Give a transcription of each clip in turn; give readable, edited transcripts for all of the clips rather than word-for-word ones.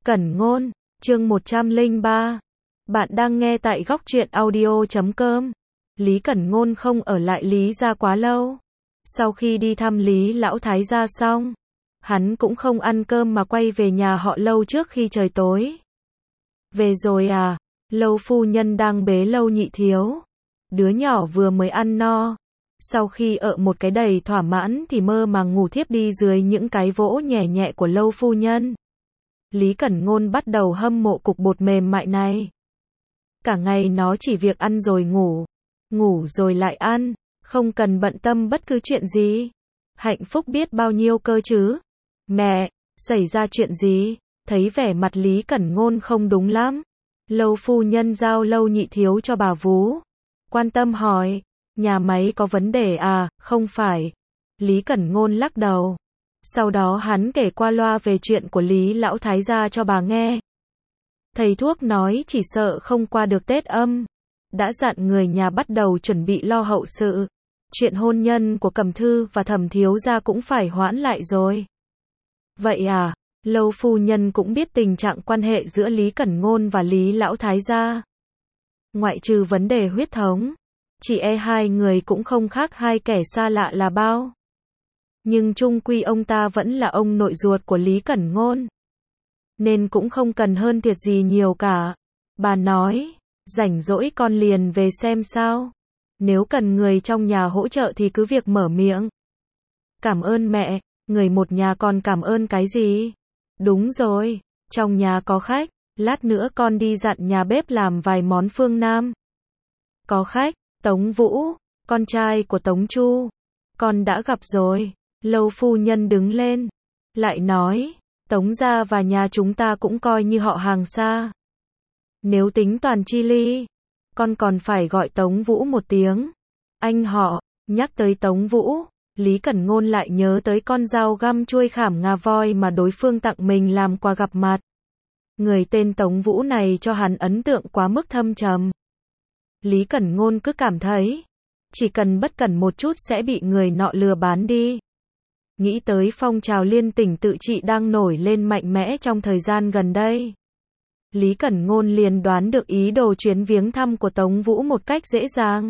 Cẩn Ngôn, chương 103. Bạn đang nghe tại góc truyện audio.com. Lý Cẩn Ngôn không ở lại Lý gia quá lâu. Sau khi đi thăm Lý lão thái gia xong, hắn cũng không ăn cơm mà quay về nhà họ Lâu trước khi trời tối. Về rồi à? Lâu phu nhân đang bế Lâu nhị thiếu. Đứa nhỏ vừa mới ăn no. Sau khi ợ một cái đầy thỏa mãn thì mơ màng ngủ thiếp đi dưới những cái vỗ nhẹ nhẹ của Lâu phu nhân. Lý Cẩn Ngôn bắt đầu hâm mộ cục bột mềm mại này. Cả ngày nó chỉ việc ăn rồi ngủ rồi lại ăn, không cần bận tâm bất cứ chuyện gì. Hạnh phúc biết bao nhiêu cơ chứ. Mẹ, xảy ra chuyện gì? Thấy vẻ mặt Lý Cẩn Ngôn không đúng lắm. Lâu phu nhân giao Lâu nhị thiếu cho bà vú. Quan tâm hỏi, nhà máy có vấn đề à? Không phải. Lý Cẩn Ngôn lắc đầu. Sau đó hắn kể qua loa về chuyện của Lý lão thái gia cho bà nghe. Thầy thuốc nói chỉ sợ không qua được Tết âm. Đã dặn người nhà bắt đầu chuẩn bị lo hậu sự. Chuyện hôn nhân của Cẩm Thư và Thẩm thiếu gia cũng phải hoãn lại rồi. Vậy à? Lâu phu nhân cũng biết tình trạng quan hệ giữa Lý Cẩn Ngôn và Lý lão thái gia. Ngoại trừ vấn đề huyết thống, chỉ e hai người cũng không khác hai kẻ xa lạ là bao. Nhưng chung quy ông ta vẫn là ông nội ruột của Lý Cẩn Ngôn, nên cũng không cần hơn thiệt gì nhiều cả. Bà nói, rảnh rỗi con liền về xem sao. Nếu cần người trong nhà hỗ trợ thì cứ việc mở miệng. Cảm ơn mẹ, người một nhà còn cảm ơn cái gì? Đúng rồi, trong nhà có khách, lát nữa con đi dặn nhà bếp làm vài món phương Nam. Có khách, Tống Vũ, con trai của Tống Chu, con đã gặp rồi. Lâu phu nhân đứng lên, lại nói, Tống gia và nhà chúng ta cũng coi như họ hàng xa. Nếu tính toàn chi ly, con còn phải gọi Tống Vũ một tiếng. Anh họ, nhắc tới Tống Vũ, Lý Cẩn Ngôn lại nhớ tới con dao găm chuôi khảm ngà voi mà đối phương tặng mình làm quà gặp mặt. Người tên Tống Vũ này cho hắn ấn tượng quá mức thâm trầm. Lý Cẩn Ngôn cứ cảm thấy, chỉ cần bất cẩn một chút sẽ bị người nọ lừa bán đi. Nghĩ tới phong trào liên tỉnh tự trị đang nổi lên mạnh mẽ trong thời gian gần đây. Lý Cẩn Ngôn liền đoán được ý đồ chuyến viếng thăm của Tống Vũ một cách dễ dàng.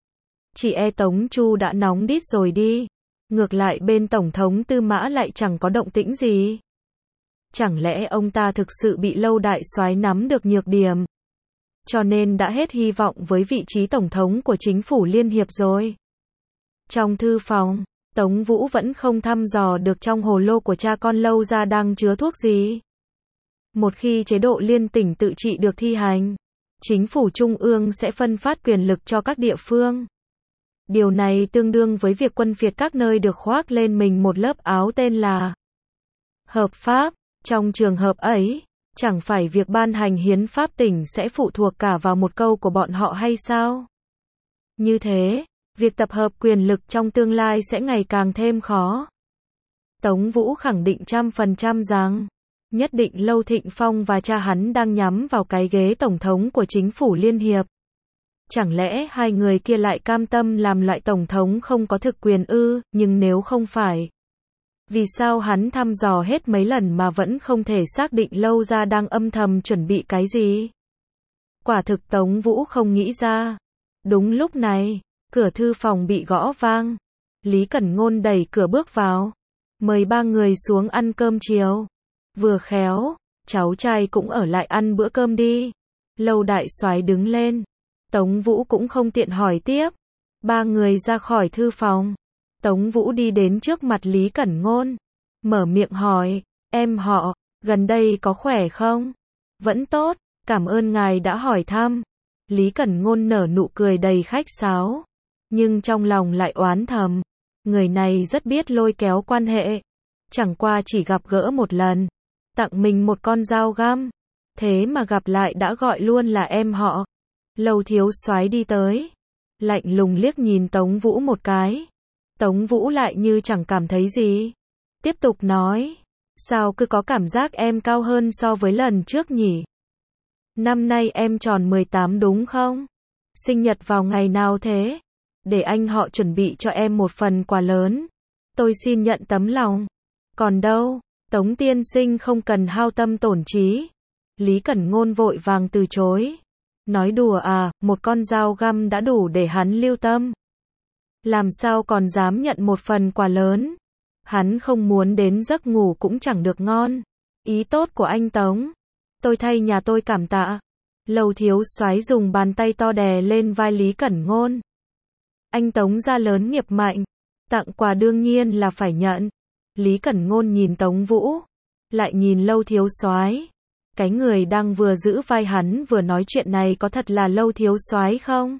Chỉ e Tống Chu đã nóng đít rồi đi. Ngược lại bên Tổng thống Tư Mã lại chẳng có động tĩnh gì. Chẳng lẽ ông ta thực sự bị Lâu đại soái nắm được nhược điểm, cho nên đã hết hy vọng với vị trí Tổng thống của chính phủ Liên Hiệp rồi. Trong thư phòng, Tống Vũ vẫn không thăm dò được trong hồ lô của cha con Lâu gia đang chứa thuốc gì. Một khi chế độ liên tỉnh tự trị được thi hành, chính phủ trung ương sẽ phân phát quyền lực cho các địa phương. Điều này tương đương với việc quân Việt các nơi được khoác lên mình một lớp áo tên là hợp pháp. Trong trường hợp ấy, chẳng phải việc ban hành hiến pháp tỉnh sẽ phụ thuộc cả vào một câu của bọn họ hay sao? Như thế, việc tập hợp quyền lực trong tương lai sẽ ngày càng thêm khó. Tống Vũ khẳng định 100% rằng, nhất định Lâu Thịnh Phong và cha hắn đang nhắm vào cái ghế tổng thống của chính phủ Liên Hiệp. Chẳng lẽ hai người kia lại cam tâm làm loại tổng thống không có thực quyền ư? Nhưng nếu không phải, vì sao hắn thăm dò hết mấy lần mà vẫn không thể xác định Lâu gia đang âm thầm chuẩn bị cái gì? Quả thực Tống Vũ không nghĩ ra. Đúng lúc này, cửa thư phòng bị gõ vang. Lý Cẩn Ngôn đẩy cửa bước vào, mời ba người xuống ăn cơm chiều. Vừa khéo, cháu trai cũng ở lại ăn bữa cơm đi. Lâu đại soái đứng lên. Tống Vũ cũng không tiện hỏi tiếp. Ba người ra khỏi thư phòng. Tống Vũ đi đến trước mặt Lý Cẩn Ngôn, mở miệng hỏi, em họ, gần đây có khỏe không? Vẫn tốt, cảm ơn ngài đã hỏi thăm. Lý Cẩn Ngôn nở nụ cười đầy khách sáo, nhưng trong lòng lại oán thầm, người này rất biết lôi kéo quan hệ. Chẳng qua chỉ gặp gỡ một lần, tặng mình một con dao găm, thế mà gặp lại đã gọi luôn là em họ. Lâu thiếu soái đi tới, lạnh lùng liếc nhìn Tống Vũ một cái. Tống Vũ lại như chẳng cảm thấy gì. Tiếp tục nói, sao cứ có cảm giác em cao hơn so với lần trước nhỉ? Năm nay em tròn 18 đúng không? Sinh nhật vào ngày nào thế? Để anh họ chuẩn bị cho em một phần quà lớn. Tôi xin nhận tấm lòng. Còn đâu, Tống tiên sinh không cần hao tâm tổn trí. Lý Cẩn Ngôn vội vàng từ chối. Nói đùa à, một con dao găm đã đủ để hắn lưu tâm. Làm sao còn dám nhận một phần quà lớn. Hắn không muốn đến giấc ngủ cũng chẳng được ngon. Ý tốt của anh Tống. Tôi thay nhà tôi cảm tạ. Lầu thiếu soái dùng bàn tay to đè lên vai Lý Cẩn Ngôn. Anh Tống gia lớn nghiệp mạnh. Tặng quà đương nhiên là phải nhận. Lý Cẩn Ngôn nhìn Tống Vũ. Lại nhìn Lâu thiếu soái. Cái người đang vừa giữ vai hắn vừa nói chuyện này có thật là Lâu thiếu soái không?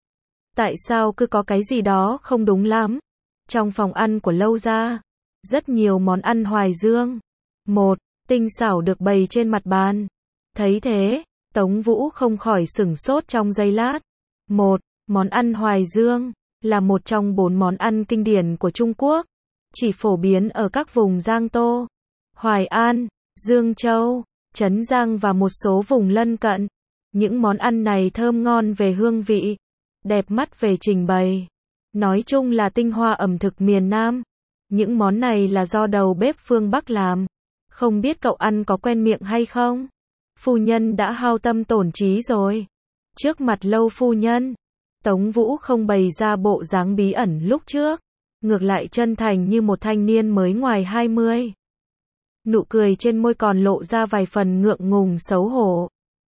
Tại sao cứ có cái gì đó không đúng lắm? Trong phòng ăn của Lâu gia, rất nhiều món ăn hoài dương. Một, tinh xảo được bày trên mặt bàn. Thấy thế, Tống Vũ không khỏi sửng sốt trong giây lát. Một, món ăn hoài dương, là một trong 4 món ăn kinh điển của Trung Quốc. Chỉ phổ biến ở các vùng Giang Tô, Hoài An, Dương Châu, Trấn Giang và một số vùng lân cận. Những món ăn này thơm ngon về hương vị, đẹp mắt về trình bày. Nói chung là tinh hoa ẩm thực miền Nam. Những món này là do đầu bếp phương Bắc làm. Không biết cậu ăn có quen miệng hay không? Phu nhân đã hao tâm tổn trí rồi. Trước mặt Lâu phu nhân, Tống Vũ không bày ra bộ dáng bí ẩn lúc trước. Ngược lại chân thành như một thanh niên mới ngoài 20. Nụ cười trên môi còn lộ ra vài phần ngượng ngùng xấu hổ.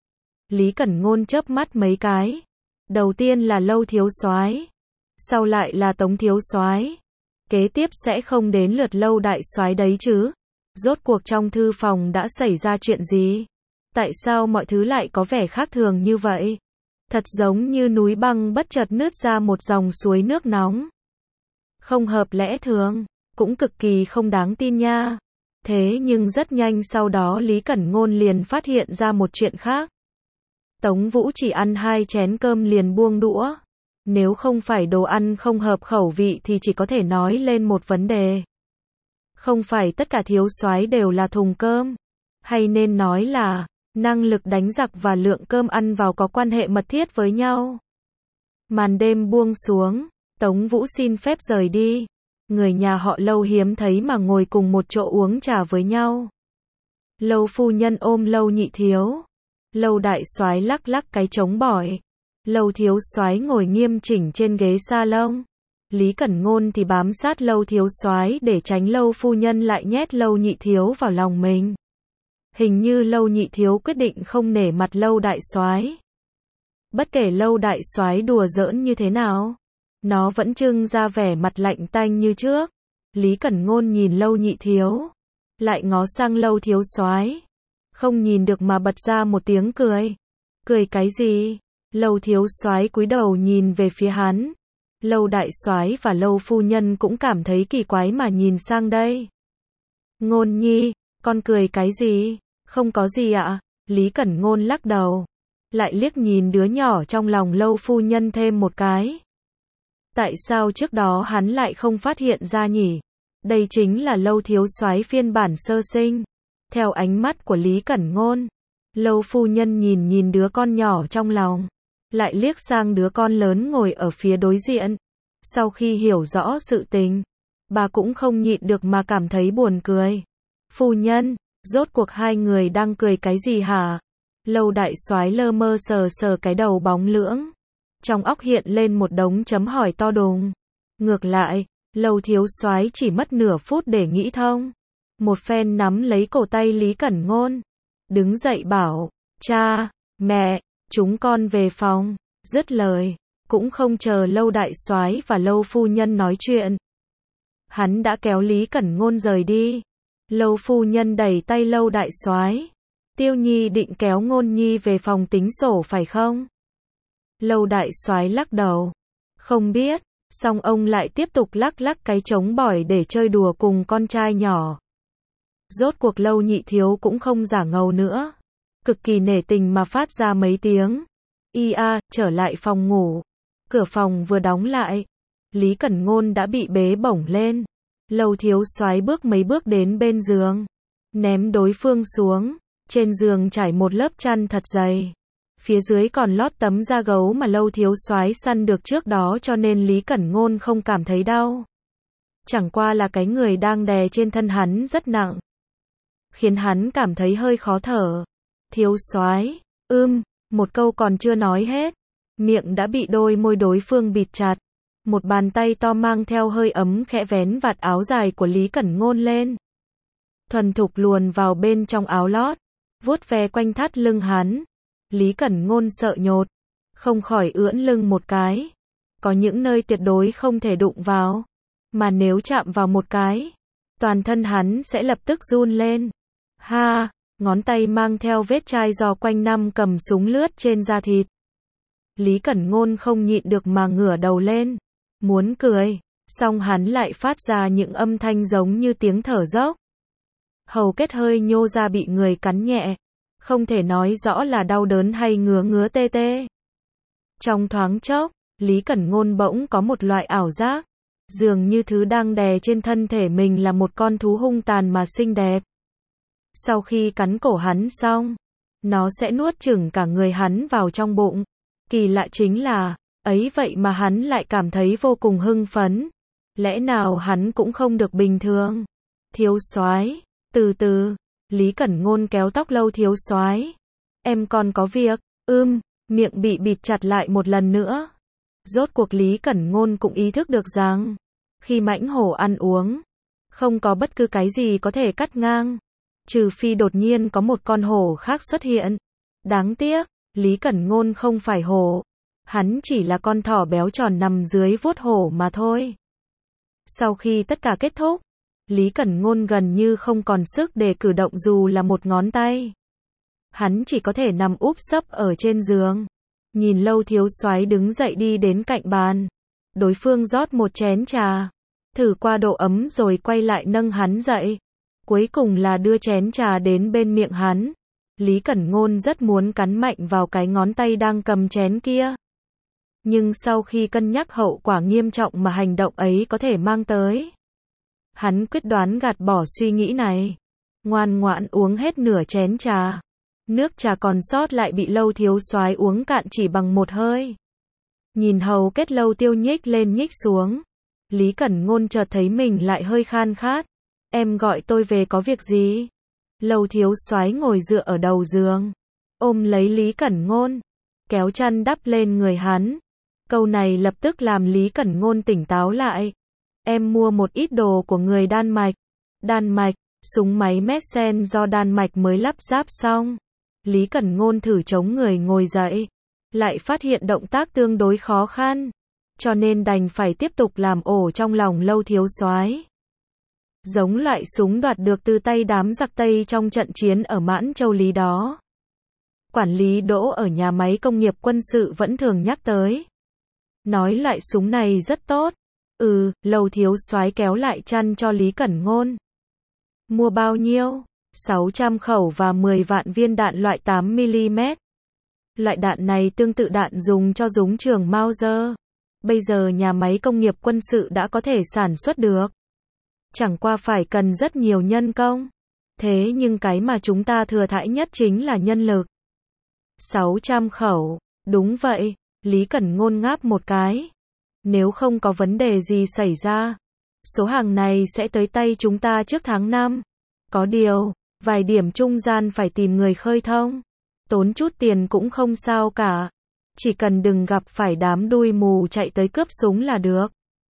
Lý Cẩn Ngôn chớp mắt mấy cái. Đầu tiên là Lâu thiếu soái, sau lại là Tống thiếu soái, kế tiếp sẽ không đến lượt Lâu đại soái đấy chứ? Rốt cuộc trong thư phòng đã xảy ra chuyện gì? Tại sao mọi thứ lại có vẻ khác thường như vậy? Thật giống như núi băng bất chợt nứt ra một dòng suối nước nóng. Không hợp lẽ thường, cũng cực kỳ không đáng tin nha. Thế nhưng rất nhanh sau đó Lý Cẩn Ngôn liền phát hiện ra một chuyện khác. Tống Vũ chỉ ăn 2 chén cơm liền buông đũa. Nếu không phải đồ ăn không hợp khẩu vị thì chỉ có thể nói lên một vấn đề. Không phải tất cả thiếu soái đều là thùng cơm. Hay nên nói là, năng lực đánh giặc và lượng cơm ăn vào có quan hệ mật thiết với nhau. Màn đêm buông xuống, Tống Vũ xin phép rời đi. Người nhà họ Lâu hiếm thấy mà ngồi cùng một chỗ uống trà với nhau. Lâu phu nhân ôm Lâu nhị thiếu. Lâu đại soái lắc lắc cái trống bỏi. Lâu thiếu soái ngồi nghiêm chỉnh trên ghế salon. Lý Cẩn Ngôn thì bám sát Lâu thiếu soái để tránh Lâu phu nhân lại nhét Lâu nhị thiếu vào lòng mình. Hình như Lâu nhị thiếu quyết định không nể mặt Lâu đại soái. Bất kể Lâu đại soái đùa giỡn như thế nào, nó vẫn trưng ra vẻ mặt lạnh tanh như trước. Lý Cẩn Ngôn nhìn Lâu nhị thiếu, lại ngó sang Lâu thiếu soái, không nhìn được mà bật ra một tiếng cười. Cười cái gì? Lâu thiếu soái cúi đầu nhìn về phía hắn. Lâu đại soái và Lâu phu nhân cũng cảm thấy kỳ quái mà nhìn sang đây. Ngôn nhi, con cười cái gì? Không có gì ạ. Lý Cẩn Ngôn lắc đầu, lại liếc nhìn đứa nhỏ trong lòng Lâu phu nhân thêm một cái. Tại sao trước đó hắn lại không phát hiện ra nhỉ? Đây chính là Lâu thiếu soái phiên bản sơ sinh. Theo ánh mắt của Lý Cẩn Ngôn, Lâu phu nhân nhìn đứa con nhỏ trong lòng, lại liếc sang đứa con lớn ngồi ở phía đối diện. Sau khi hiểu rõ sự tình, bà cũng không nhịn được mà cảm thấy buồn cười. Phu nhân, rốt cuộc hai người đang cười cái gì hả? Lâu đại soái lơ mơ sờ sờ cái đầu bóng lưỡng. Trong óc hiện lên một đống chấm hỏi to đùng. Ngược lại, Lâu thiếu soái chỉ mất nửa phút để nghĩ thông. Một phen nắm lấy cổ tay Lý Cẩn Ngôn, đứng dậy bảo, cha, mẹ, chúng con về phòng. Dứt lời, cũng không chờ Lâu đại soái và Lâu phu nhân nói chuyện, hắn đã kéo Lý Cẩn Ngôn rời đi. Lâu phu nhân đẩy tay Lâu đại soái. Tiêu Nhi định kéo Ngôn Nhi về phòng tính sổ phải không? Lâu đại soái lắc đầu. Không biết, xong ông lại tiếp tục lắc lắc cái trống bỏi để chơi đùa cùng con trai nhỏ. Rốt cuộc Lâu nhị thiếu cũng không giả ngầu nữa. Cực kỳ nể tình mà phát ra mấy tiếng. Trở lại phòng ngủ. Cửa phòng vừa đóng lại, Lý Cẩn Ngôn đã bị bế bổng lên. Lâu thiếu soái bước mấy bước đến bên giường, ném đối phương xuống. Trên giường trải một lớp chăn thật dày. Phía dưới còn lót tấm da gấu mà Lâu thiếu soái săn được trước đó cho nên Lý Cẩn Ngôn không cảm thấy đau. Chẳng qua là cái người đang đè trên thân hắn rất nặng. khiến hắn cảm thấy hơi khó thở. Thiếu soái, một câu còn chưa nói hết, miệng đã bị đôi môi đối phương bịt chặt. Một bàn tay to mang theo hơi ấm khẽ vén vạt áo dài của Lý Cẩn Ngôn lên. Thuần thục luồn vào bên trong áo lót, vuốt ve quanh thắt lưng hắn. Lý Cẩn Ngôn sợ nhột, không khỏi ưỡn lưng một cái. Có những nơi tuyệt đối không thể đụng vào, mà nếu chạm vào một cái, toàn thân hắn sẽ lập tức run lên. Ha, ngón tay mang theo vết chai giò quanh năm cầm súng lướt trên da thịt. Lý Cẩn Ngôn không nhịn được mà ngửa đầu lên, muốn cười, song hắn lại phát ra những âm thanh giống như tiếng thở dốc. Hầu kết hơi nhô ra bị người cắn nhẹ, không thể nói rõ là đau đớn hay ngứa ngứa tê tê. Trong thoáng chốc, Lý Cẩn Ngôn bỗng có một loại ảo giác, dường như thứ đang đè trên thân thể mình là một con thú hung tàn mà xinh đẹp. Sau khi cắn cổ hắn xong, nó sẽ nuốt chửng cả người hắn vào trong bụng. Kỳ lạ chính là, ấy vậy mà hắn lại cảm thấy vô cùng hưng phấn. Lẽ nào hắn cũng không được bình thường? Thiếu soái, từ từ, Lý Cẩn Ngôn kéo tóc Lâu thiếu soái. Em còn có việc, miệng bị bịt chặt lại một lần nữa. Rốt cuộc Lý Cẩn Ngôn cũng ý thức được rằng, khi mãnh hổ ăn uống, không có bất cứ cái gì có thể cắt ngang, trừ phi đột nhiên có một con hổ khác xuất hiện. Đáng tiếc, Lý Cẩn Ngôn không phải hổ, hắn chỉ là con thỏ béo tròn nằm dưới vuốt hổ mà thôi. Sau khi tất cả kết thúc, Lý Cẩn Ngôn gần như không còn sức để cử động dù là một ngón tay. Hắn chỉ có thể nằm úp sấp ở trên giường, nhìn Lâu thiếu soái đứng dậy đi đến cạnh bàn. Đối phương rót một chén trà, thử qua độ ấm rồi quay lại nâng hắn dậy. Cuối cùng là đưa chén trà đến bên miệng hắn. Lý Cẩn Ngôn rất muốn cắn mạnh vào cái ngón tay đang cầm chén kia. Nhưng sau khi cân nhắc hậu quả nghiêm trọng mà hành động ấy có thể mang tới, hắn quyết đoán gạt bỏ suy nghĩ này. Ngoan ngoãn uống hết nửa chén trà. Nước trà còn sót lại bị Lâu thiếu soái uống cạn chỉ bằng một hơi. Nhìn hầu kết Lâu Tiêu nhích lên nhích xuống, Lý Cẩn Ngôn chợt thấy mình lại hơi khan khát. Em gọi tôi về có việc gì? Lâu thiếu soái ngồi dựa ở đầu giường, ôm lấy Lý Cẩn Ngôn, kéo chăn đắp lên người hắn. Câu này lập tức làm Lý Cẩn Ngôn tỉnh táo lại. Em mua một ít đồ của người Đan Mạch. Đan Mạch, súng máy Messen do Đan Mạch mới lắp ráp xong. Lý Cẩn Ngôn thử chống người ngồi dậy, lại phát hiện động tác tương đối khó khăn, cho nên đành phải tiếp tục làm ổ trong lòng Lâu thiếu soái. Giống loại súng đoạt được từ tay đám giặc Tây trong trận chiến ở Mãn Châu Lý đó. Quản lý Đỗ ở nhà máy công nghiệp quân sự vẫn thường nhắc tới. Nói loại súng này rất tốt. Lâu thiếu soái kéo lại chăn cho Lý Cẩn Ngôn. Mua bao nhiêu? 600 khẩu và 10 vạn viên đạn loại 8mm. Loại đạn này tương tự đạn dùng cho súng trường Mauser. Bây giờ nhà máy công nghiệp quân sự đã có thể sản xuất được. Chẳng qua phải cần rất nhiều nhân công. Thế nhưng cái mà chúng ta thừa thãi nhất chính là nhân lực. 600 khẩu, đúng vậy, Lý Cẩn Ngôn ngáp một cái. Nếu không có vấn đề gì xảy ra, số hàng này sẽ tới tay chúng ta trước tháng 5. Có điều, vài điểm trung gian phải tìm người khơi thông. Tốn chút tiền cũng không sao cả. Chỉ cần đừng gặp phải đám đuôi mù chạy tới cướp súng là được.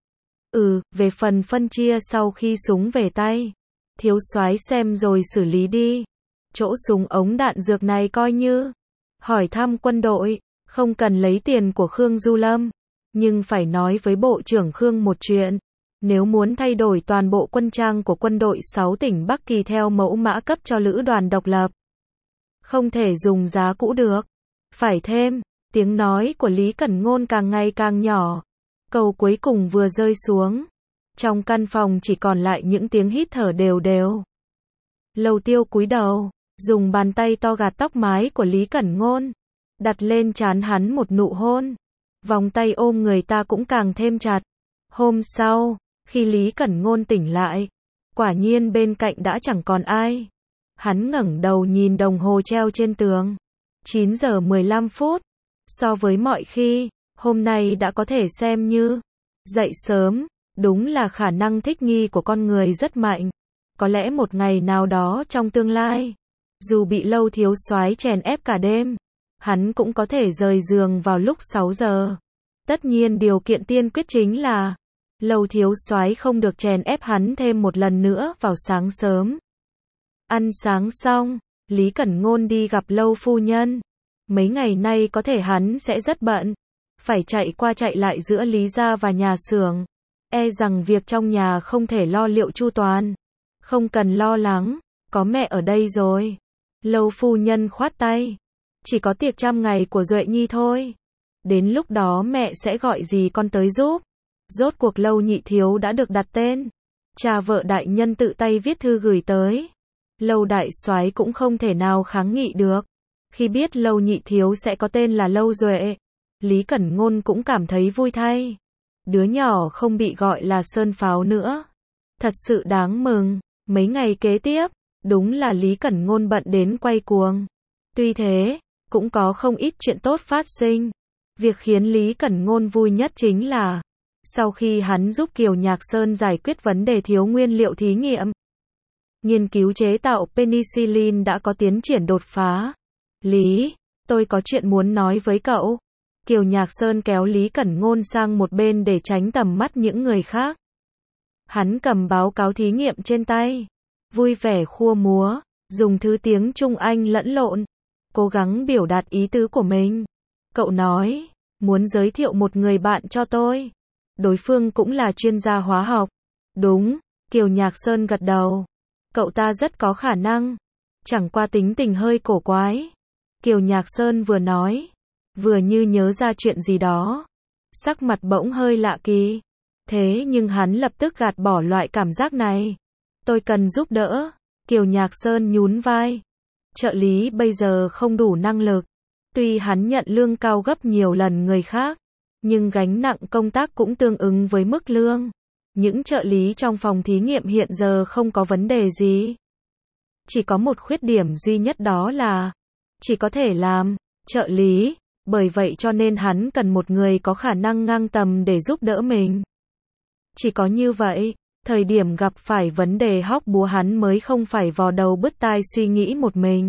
Về phần phân chia sau khi súng về tay, thiếu soái xem rồi xử lý đi. Chỗ súng ống đạn dược này coi như hỏi thăm quân đội, không cần lấy tiền của Khương Du Lâm, nhưng phải nói với Bộ trưởng Khương một chuyện. Nếu muốn thay đổi toàn bộ quân trang của quân đội 6 tỉnh Bắc Kỳ theo mẫu mã cấp cho lữ đoàn độc lập, không thể dùng giá cũ được. Phải thêm, tiếng nói của Lý Cẩn Ngôn càng ngày càng nhỏ. Câu cuối cùng vừa rơi xuống, trong căn phòng chỉ còn lại những tiếng hít thở đều đều. Lâu Tiêu cúi đầu, dùng bàn tay to gạt tóc mái của Lý Cẩn Ngôn, đặt lên trán hắn một nụ hôn. Vòng tay ôm người ta cũng càng thêm chặt. Hôm sau, khi Lý Cẩn Ngôn tỉnh lại, quả nhiên bên cạnh đã chẳng còn ai. Hắn ngẩng đầu nhìn đồng hồ treo trên tường. 9 giờ 15 phút. So với mọi khi, hôm nay đã có thể xem như dậy sớm. Đúng là khả năng thích nghi của con người rất mạnh. Có lẽ một ngày nào đó trong tương lai, dù bị Lâu thiếu soái chèn ép cả đêm, hắn cũng có thể rời giường vào lúc 6 giờ. Tất nhiên điều kiện tiên quyết chính là Lâu thiếu soái không được chèn ép hắn thêm một lần nữa vào sáng sớm. Ăn sáng xong, Lý Cẩn Ngôn đi gặp Lâu phu nhân. Mấy ngày nay có thể hắn sẽ rất bận, phải chạy qua chạy lại giữa Lý gia và nhà xưởng. E rằng việc trong nhà không thể lo liệu chu toàn. Không cần lo lắng, có mẹ ở đây rồi. Lâu phu nhân khoát tay. Chỉ có tiệc 100 ngày của Duệ Nhi thôi. Đến lúc đó mẹ sẽ gọi dì con tới giúp. Rốt cuộc Lâu nhị thiếu đã được đặt tên. Cha vợ đại nhân tự tay viết thư gửi tới. Lâu đại soái cũng không thể nào kháng nghị được. Khi biết Lâu nhị thiếu sẽ có tên là Lâu Duệ, Lý Cẩn Ngôn cũng cảm thấy vui thay. Đứa nhỏ không bị gọi là Sơn Pháo nữa. Thật sự đáng mừng. Mấy ngày kế tiếp, đúng là Lý Cẩn Ngôn bận đến quay cuồng. Tuy thế, cũng có không ít chuyện tốt phát sinh. Việc khiến Lý Cẩn Ngôn vui nhất chính là sau khi hắn giúp Kiều Nhạc Sơn giải quyết vấn đề thiếu nguyên liệu thí nghiệm, nghiên cứu chế tạo penicillin đã có tiến triển đột phá. Lý, tôi có chuyện muốn nói với cậu. Kiều Nhạc Sơn kéo Lý Cẩn Ngôn sang một bên để tránh tầm mắt những người khác. Hắn cầm báo cáo thí nghiệm trên tay, vui vẻ khua múa, dùng thứ tiếng Trung Anh lẫn lộn, cố gắng biểu đạt ý tứ của mình. Cậu nói, muốn giới thiệu một người bạn cho tôi. Đối phương cũng là chuyên gia hóa học. Đúng, Kiều Nhạc Sơn gật đầu. Cậu ta rất có khả năng. Chẳng qua tính tình hơi cổ quái. Kiều Nhạc Sơn vừa nói, vừa như nhớ ra chuyện gì đó. Sắc mặt bỗng hơi lạ kỳ. Thế nhưng hắn lập tức gạt bỏ loại cảm giác này. Tôi cần giúp đỡ. Kiều Nhạc Sơn nhún vai. Trợ lý bây giờ không đủ năng lực. Tuy hắn nhận lương cao gấp nhiều lần người khác, nhưng gánh nặng công tác cũng tương ứng với mức lương. Những trợ lý trong phòng thí nghiệm hiện giờ không có vấn đề gì. Chỉ có một khuyết điểm duy nhất, đó là chỉ có thể làm trợ lý. Bởi vậy cho nên hắn cần một người có khả năng ngang tầm để giúp đỡ mình. Chỉ có như vậy, thời điểm gặp phải vấn đề hóc búa hắn mới không phải vò đầu bứt tai suy nghĩ một mình.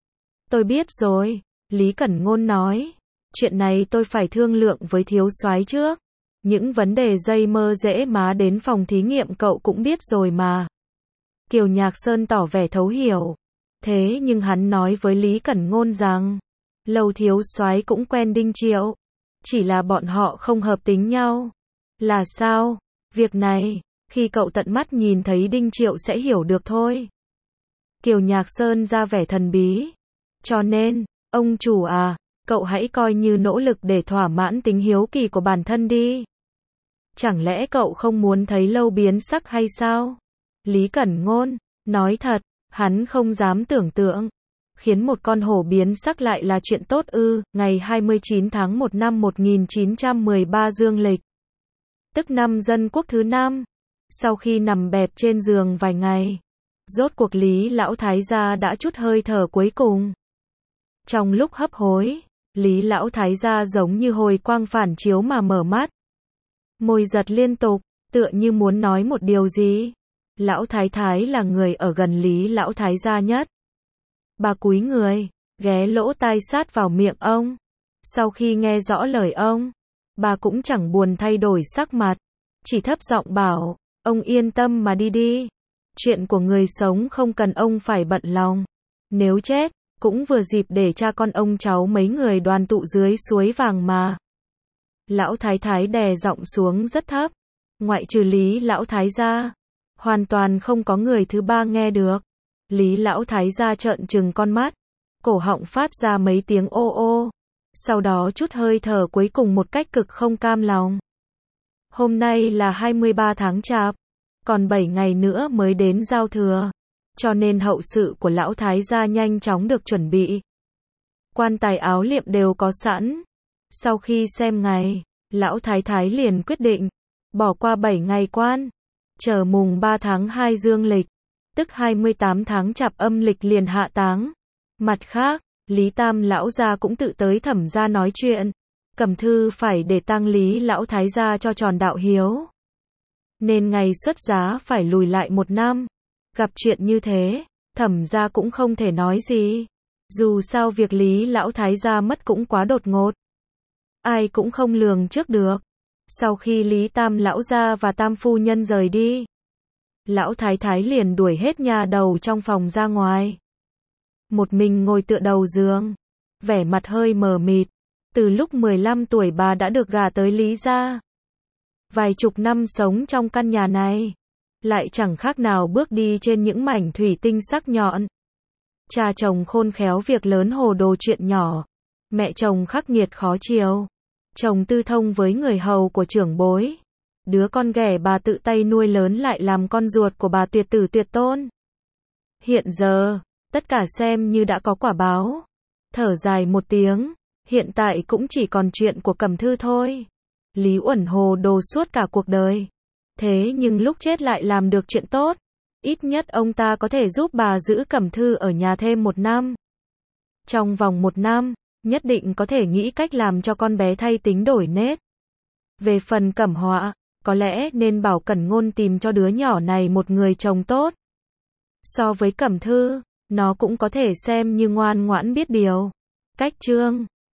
Tôi biết rồi, Lý Cẩn Ngôn nói. Chuyện này tôi phải thương lượng với thiếu soái trước. Những vấn đề dây mơ dễ má đến phòng thí nghiệm cậu cũng biết rồi mà. Kiều Nhạc Sơn tỏ vẻ thấu hiểu. Thế nhưng hắn nói với Lý Cẩn Ngôn rằng, Lâu thiếu soái cũng quen Đinh Triệu. Chỉ là bọn họ không hợp tính nhau. Là sao? Việc này, khi cậu tận mắt nhìn thấy Đinh Triệu sẽ hiểu được thôi. Kiều Nhạc Sơn ra vẻ thần bí. Cho nên, ông chủ à, cậu hãy coi như nỗ lực để thỏa mãn tính hiếu kỳ của bản thân đi. Chẳng lẽ cậu không muốn thấy Lâu biến sắc hay sao? Lý Cẩn Ngôn, nói thật, hắn không dám tưởng tượng. Khiến một con hổ biến sắc lại là chuyện tốt ư? Ngày 29 tháng 1 năm 1913 dương lịch, tức năm Dân Quốc thứ 5. Sau khi nằm bẹp trên giường vài ngày, rốt cuộc Lý Lão Thái gia đã trút hơi thở cuối cùng. Trong lúc hấp hối, Lý Lão Thái gia giống như hồi quang phản chiếu mà mở mắt. Môi giật liên tục, tựa như muốn nói một điều gì. Lão Thái Thái là người ở gần Lý Lão Thái gia nhất. Bà cúi người, ghé lỗ tai sát vào miệng ông. Sau khi nghe rõ lời ông, bà cũng chẳng buồn thay đổi sắc mặt, chỉ thấp giọng bảo, ông yên tâm mà đi đi. Chuyện của người sống không cần ông phải bận lòng. Nếu chết, cũng vừa dịp để cha con ông cháu mấy người đoàn tụ dưới suối vàng mà. Lão Thái Thái đè giọng xuống rất thấp. Ngoại trừ Lý Lão Thái gia, hoàn toàn không có người thứ ba nghe được. Lý Lão Thái gia trợn trừng con mắt, cổ họng phát ra mấy tiếng ô ô, sau đó trút hơi thở cuối cùng một cách cực không cam lòng. Hôm nay là 23 tháng Chạp, còn 7 ngày nữa mới đến giao thừa, cho nên hậu sự của Lão Thái gia nhanh chóng được chuẩn bị. Quan tài áo liệm đều có sẵn. Sau khi xem ngày, Lão Thái Thái liền quyết định bỏ qua 7 ngày quan, chờ mùng 3 tháng 2 dương lịch, tức 28 tháng Chạp âm lịch liền hạ táng. Mặt khác, Lý Tam lão gia cũng tự tới Thẩm gia nói chuyện, cầm thư phải để tang Lý Lão Thái gia cho tròn đạo hiếu. Nên ngày xuất giá phải lùi lại 1 năm. Gặp chuyện như thế, Thẩm gia cũng không thể nói gì. Dù sao việc Lý lão thái gia mất cũng quá đột ngột. Ai cũng không lường trước được. Sau khi Lý Tam lão gia và Tam phu nhân rời đi, lão thái thái liền đuổi hết nhà đầu trong phòng ra ngoài. Một mình ngồi tựa đầu giường, vẻ mặt hơi mờ mịt. Từ lúc 15 tuổi bà đã được gả tới Lý gia. Vài chục năm sống trong căn nhà này, lại chẳng khác nào bước đi trên những mảnh thủy tinh sắc nhọn. Cha chồng khôn khéo việc lớn hồ đồ chuyện nhỏ. Mẹ chồng khắc nghiệt khó chiều. Chồng tư thông với người hầu của trưởng bối. Đứa con ghẻ bà tự tay nuôi lớn lại làm con ruột của bà tuyệt tử tuyệt tôn. Hiện giờ, tất cả xem như đã có quả báo. Thở dài một tiếng, hiện tại cũng chỉ còn chuyện của Cẩm Thư thôi. Lý Uẩn hồ đồ suốt cả cuộc đời. Thế nhưng lúc chết lại làm được chuyện tốt. Ít nhất ông ta có thể giúp bà giữ Cẩm Thư ở nhà thêm 1 năm. Trong vòng 1 năm, nhất định có thể nghĩ cách làm cho con bé thay tính đổi nết. Về phần Cẩm Họa, có lẽ nên bảo Cẩn Ngôn tìm cho đứa nhỏ này một người chồng tốt. So với Cẩm Thư, nó cũng có thể xem như ngoan ngoãn biết điều. Cách chương